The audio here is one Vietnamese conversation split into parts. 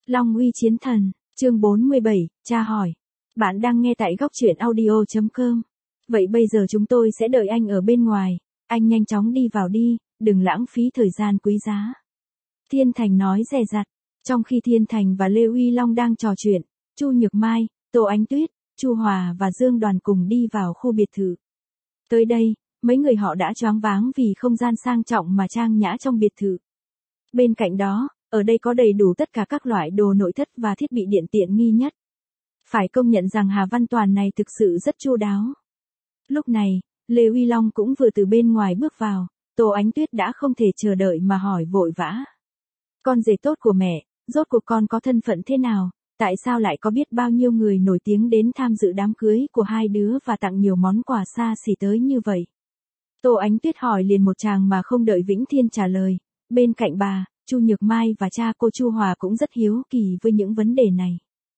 Long uy chiến thần, chương 47, cha hỏi. Bạn đang nghe tại góc truyện audio.com. Vậy bây giờ chúng tôi sẽ đợi anh ở bên ngoài, anh nhanh chóng đi vào đi, đừng lãng phí thời gian quý giá. Thiên Thành nói dè dặt. Trong khi Thiên Thành và Lê Uy Long đang trò chuyện, Chu Nhược Mai, Tô Ánh Tuyết, Chu Hòa và Dương Đoàn cùng đi vào khu biệt thự. Tới đây, mấy người họ đã choáng váng vì không gian sang trọng mà trang nhã trong biệt thự. Bên cạnh đó, ở đây có đầy đủ tất cả các loại đồ nội thất và thiết bị điện tiện nghi nhất. Phải công nhận rằng Hà Văn Toàn này thực sự rất chu đáo. Lúc này, Lê Uy Long cũng vừa từ bên ngoài bước vào, Tô Ánh Tuyết đã không thể chờ đợi mà hỏi vội vã. Con rể tốt của mẹ, rốt cuộc con có thân phận thế nào, tại sao lại có biết bao nhiêu người nổi tiếng đến tham dự đám cưới của hai đứa và tặng nhiều món quà xa xỉ tới như vậy? Tô Ánh Tuyết hỏi liền một tràng mà không đợi Vĩnh Thiên trả lời. Bên cạnh bà, Chu Nhược Mai và cha cô Chu Hòa cũng rất hiếu kỳ với những vấn đề này.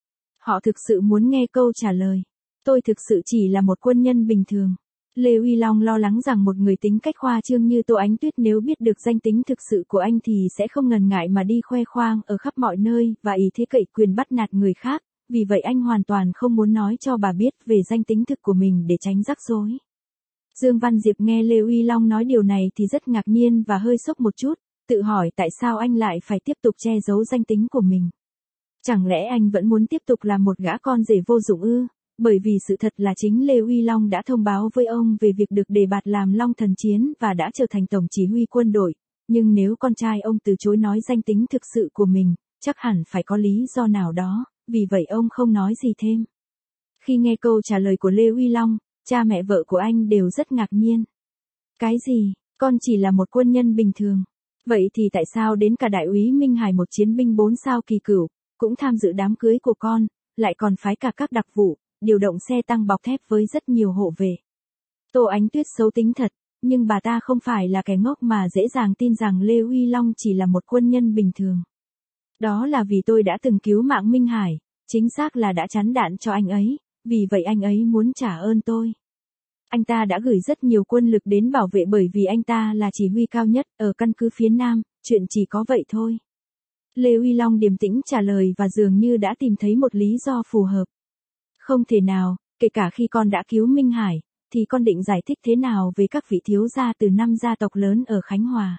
Họ thực sự muốn nghe câu trả lời. Tôi thực sự chỉ là một quân nhân bình thường. Lê Uy Long lo lắng rằng một người tính cách khoa trương như Tô Ánh Tuyết nếu biết được danh tính thực sự của anh thì sẽ không ngần ngại mà đi khoe khoang ở khắp mọi nơi và ý thế cậy quyền bắt nạt người khác, vì vậy anh hoàn toàn không muốn nói cho bà biết về danh tính thực của mình để tránh rắc rối. Dương Văn Diệp nghe Lê Uy Long nói điều này thì rất ngạc nhiên và hơi sốc một chút, tự hỏi tại sao anh lại phải tiếp tục che giấu danh tính của mình. Chẳng lẽ anh vẫn muốn tiếp tục làm một gã con rể vô dụng ư? Bởi vì sự thật là chính Lê Uy Long đã thông báo với ông về việc được đề bạt làm Long Thần Chiến và đã trở thành tổng chỉ huy quân đội, nhưng nếu con trai ông từ chối nói danh tính thực sự của mình, chắc hẳn phải có lý do nào đó, vì vậy ông không nói gì thêm. Khi nghe câu trả lời của Lê Uy Long, cha mẹ vợ của anh đều rất ngạc nhiên. Cái gì, con chỉ là một quân nhân bình thường. Vậy thì tại sao đến cả đại úy Minh Hải một chiến binh 4 sao kỳ cửu, cũng tham dự đám cưới của con, lại còn phái cả các đặc vụ, điều động xe tăng bọc thép với rất nhiều hộ vệ. Tô Ánh Tuyết xấu tính thật, nhưng bà ta không phải là kẻ ngốc mà dễ dàng tin rằng Lê Uy Long chỉ là một quân nhân bình thường. Đó là vì tôi đã từng cứu mạng Minh Hải, chính xác là đã chắn đạn cho anh ấy, vì vậy anh ấy muốn trả ơn tôi. Anh ta đã gửi rất nhiều quân lực đến bảo vệ bởi vì anh ta là chỉ huy cao nhất ở căn cứ phía Nam, chuyện chỉ có vậy thôi. Lê Uy Long điềm tĩnh trả lời và dường như đã tìm thấy một lý do phù hợp. Không thể nào, kể cả khi con đã cứu Minh Hải, thì con định giải thích thế nào về các vị thiếu gia từ 5 gia tộc lớn ở Khánh Hòa.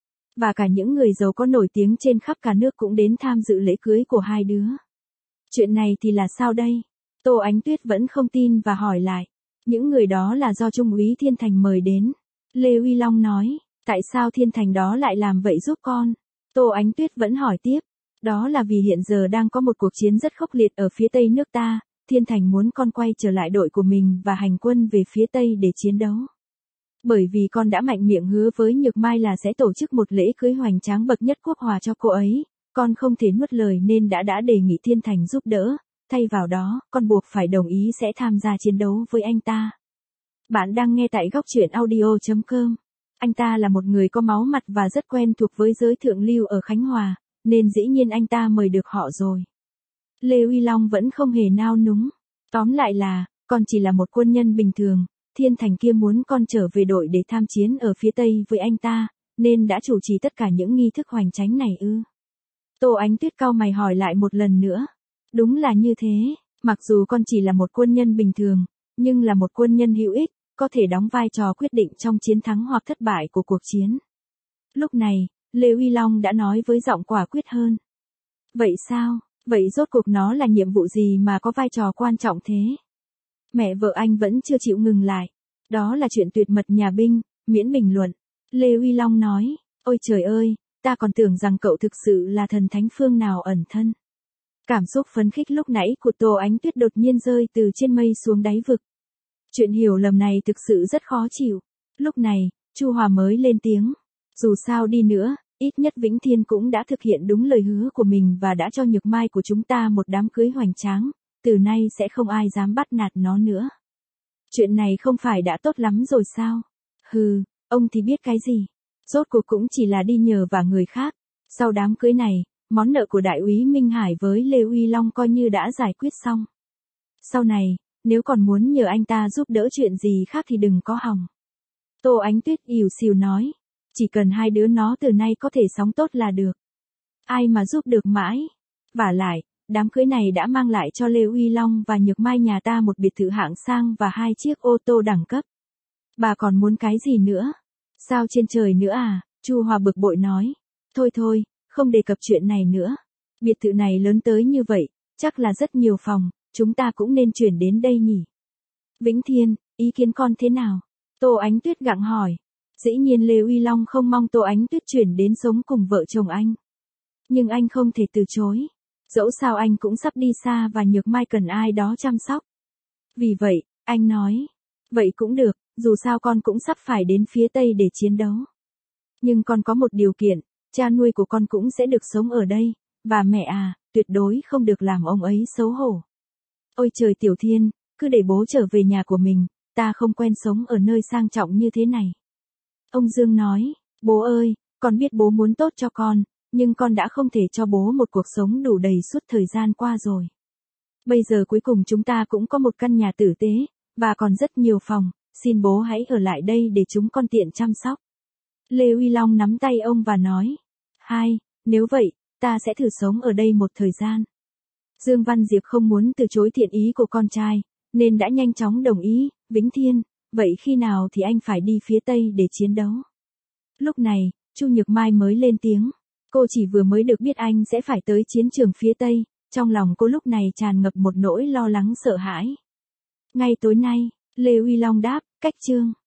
Và cả những người giàu có nổi tiếng trên khắp cả nước cũng đến tham dự lễ cưới của hai đứa. Chuyện này thì là sao đây? Tô Ánh Tuyết vẫn không tin và hỏi lại. Những người đó là do Trung úy Thiên Thành mời đến. Lê Uy Long nói, tại sao Thiên Thành đó lại làm vậy giúp con? Tô Ánh Tuyết vẫn hỏi tiếp. Đó là vì hiện giờ đang có một cuộc chiến rất khốc liệt ở phía Tây nước ta. Thiên Thành muốn con quay trở lại đội của mình và hành quân về phía Tây để chiến đấu. Bởi vì con đã mạnh miệng hứa với Nhược Mai là sẽ tổ chức một lễ cưới hoành tráng bậc nhất quốc hòa cho cô ấy, con không thể nuốt lời nên đã đề nghị Thiên Thành giúp đỡ, thay vào đó, con buộc phải đồng ý sẽ tham gia chiến đấu với anh ta. Bạn đang nghe tại góc truyện audio.com. Anh ta là một người có máu mặt và rất quen thuộc với giới thượng lưu ở Khánh Hòa, nên dĩ nhiên anh ta mời được họ rồi. Lê Uy Long vẫn không hề nao núng. Tóm lại là, con chỉ là một quân nhân bình thường, Thiên Thành kia muốn con trở về đội để tham chiến ở phía Tây với anh ta, nên đã chủ trì tất cả những nghi thức hoành tráng này ư? Tô Ánh Tuyết cau mày hỏi lại một lần nữa. Đúng là như thế, mặc dù con chỉ là một quân nhân bình thường, nhưng là một quân nhân hữu ích, có thể đóng vai trò quyết định trong chiến thắng hoặc thất bại của cuộc chiến. Lúc này, Lê Uy Long đã nói với giọng quả quyết hơn. Vậy sao? Vậy rốt cuộc nó là nhiệm vụ gì mà có vai trò quan trọng thế? Mẹ vợ anh vẫn chưa chịu ngừng lại. Đó là chuyện tuyệt mật nhà binh, miễn bình luận. Lê Uy Long nói, ôi trời ơi, ta còn tưởng rằng cậu thực sự là thần thánh phương nào ẩn thân. Cảm xúc phấn khích lúc nãy của Tô Ánh Tuyết đột nhiên rơi từ trên mây xuống đáy vực. Chuyện hiểu lầm này thực sự rất khó chịu. Lúc này, Chu Hòa mới lên tiếng. Dù sao đi nữa, ít nhất Vĩnh Thiên cũng đã thực hiện đúng lời hứa của mình và đã cho Nhược Mai của chúng ta một đám cưới hoành tráng, từ nay sẽ không ai dám bắt nạt nó nữa. Chuyện này không phải đã tốt lắm rồi sao? Hừ, ông thì biết cái gì? Rốt cuộc cũng chỉ là đi nhờ vả người khác. Sau đám cưới này, món nợ của đại úy Minh Hải với Lê Uy Long coi như đã giải quyết xong. Sau này, nếu còn muốn nhờ anh ta giúp đỡ chuyện gì khác thì đừng có hòng. Tô Ánh Tuyết ỉu xìu nói. Chỉ cần hai đứa nó từ nay có thể sống tốt là được. Ai mà giúp được mãi. Vả lại, đám cưới này đã mang lại cho Lê Uy Long và Nhược Mai nhà ta một biệt thự hạng sang và 2 chiếc ô tô đẳng cấp. Bà còn muốn cái gì nữa? Sao trên trời nữa à? Chu Hòa bực bội nói. Thôi thôi, không đề cập chuyện này nữa. Biệt thự này lớn tới như vậy, chắc là rất nhiều phòng, chúng ta cũng nên chuyển đến đây nhỉ. Vĩnh Thiên, ý kiến con thế nào? Tô Ánh Tuyết gặng hỏi. Dĩ nhiên Lê Uy Long không mong Tô Ánh Tuyết chuyển đến sống cùng vợ chồng anh. Nhưng anh không thể từ chối. Dẫu sao anh cũng sắp đi xa và Nhược Mai cần ai đó chăm sóc. Vì vậy, anh nói. Vậy cũng được, dù sao con cũng sắp phải đến phía Tây để chiến đấu. Nhưng con có một điều kiện, cha nuôi của con cũng sẽ được sống ở đây, và mẹ à, tuyệt đối không được làm ông ấy xấu hổ. Ôi trời Tiểu Thiên, cứ để bố trở về nhà của mình, ta không quen sống ở nơi sang trọng như thế này. Ông Dương nói, bố ơi, con biết bố muốn tốt cho con, nhưng con đã không thể cho bố một cuộc sống đủ đầy suốt thời gian qua rồi. Bây giờ cuối cùng chúng ta cũng có một căn nhà tử tế, và còn rất nhiều phòng, xin bố hãy ở lại đây để chúng con tiện chăm sóc. Lê Uy Long nắm tay ông và nói, nếu vậy, ta sẽ thử sống ở đây một thời gian. Dương Văn Diệp không muốn từ chối thiện ý của con trai, nên đã nhanh chóng đồng ý. Vĩnh Thiên, vậy khi nào thì anh phải đi phía Tây để chiến đấu? Lúc này, Chu Nhược Mai mới lên tiếng. Cô chỉ vừa mới được biết anh sẽ phải tới chiến trường phía Tây, trong lòng cô lúc này tràn ngập một nỗi lo lắng sợ hãi. Ngay tối nay, Lê Uy Long đáp, cách chương.